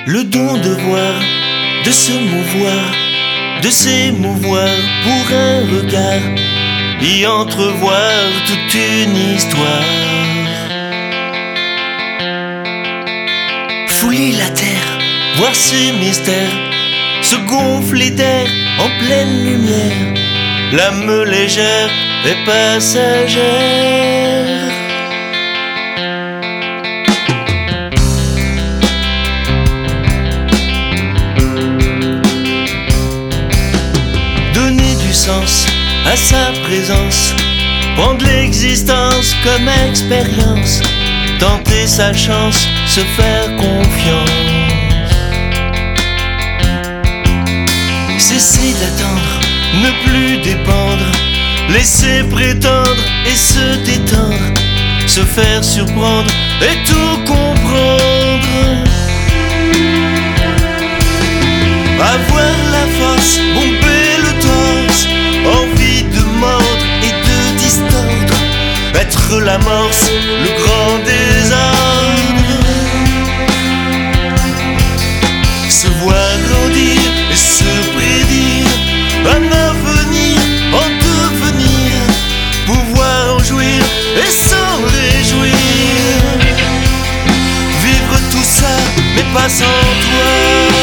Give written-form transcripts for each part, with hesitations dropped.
Le don de voir, de se mouvoir, de s'émouvoir pour un regard, y entrevoir toute une histoire. Fouler la terre, voir ses mystères, se gonfler d'air en pleine lumière, l'âme légère et passagère. Donner du sens à sa présence, prendre l'existence comme expérience, tenter sa chance, se faire confiance. Cesser d'attendre, ne plus dépendre, laisser prétendre et se détendre, se faire surprendre et tout comprendre. Avoir la force, bomber le torse, envie de mordre et de distordre, être l'amorce, le grand désordre. Se voir grandir et se prédire, un avenir en devenir, pouvoir en jouir et s'en réjouir. Vivre tout ça, mais pas sans toi.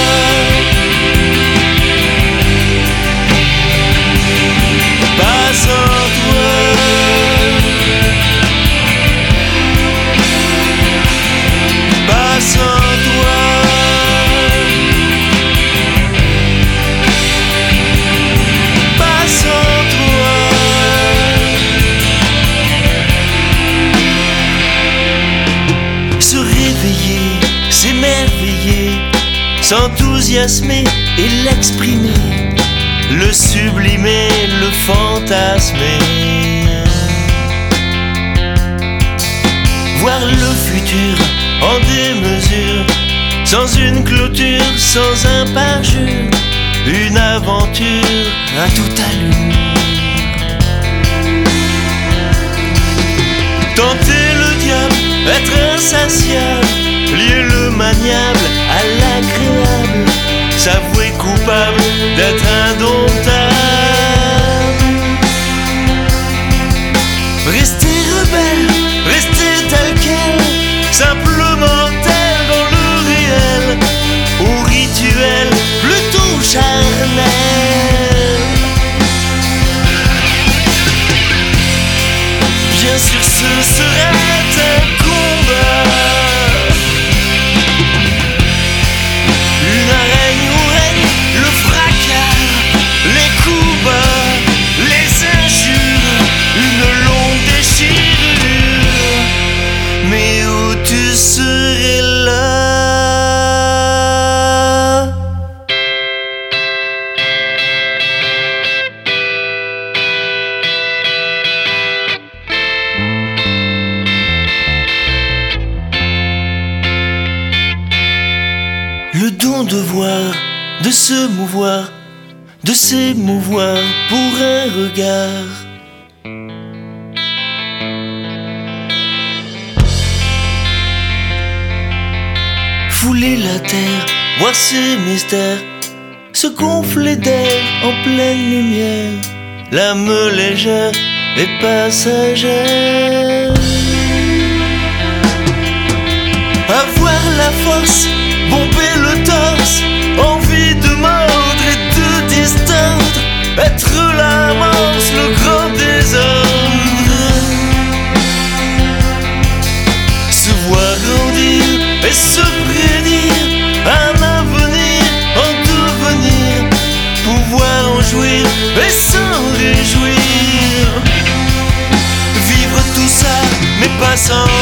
Pas sans toi. Pas sans toi. Pas sans toi. Se réveiller, s'émerveiller, s'enthousiasmer et l'exprimer, le sublimer, le fantasmer. Voir le futur en démesure, sans une clôture, sans un parjure, une aventure à toute allure. Tenter le diable, être insatiable, lier le maniable à l'agréable, s'avouer coupable d'être indomptable. Rester rebelle, rester tel quel, simplement tel dans le réel, au rituel plutôt charnel. Bien sûr ce serait un combat, une arène où règne le fracas, les coups bas, les injures, une longue déchirure, mais où tu serais là. Le don de voir, de se mouvoir, de s'émouvoir pour un regard. Fouler la terre, voir ses mystères, se gonfler d'air en pleine lumière, l'âme légère et passagère. Avoir la force, bomber le torse, envie de mordre et de distordre, être l'amorce, le grand désordre. Se voir grandir et se prédire, un avenir en devenir, pouvoir en jouir et s'en réjouir. Vivre tout ça, mais pas sans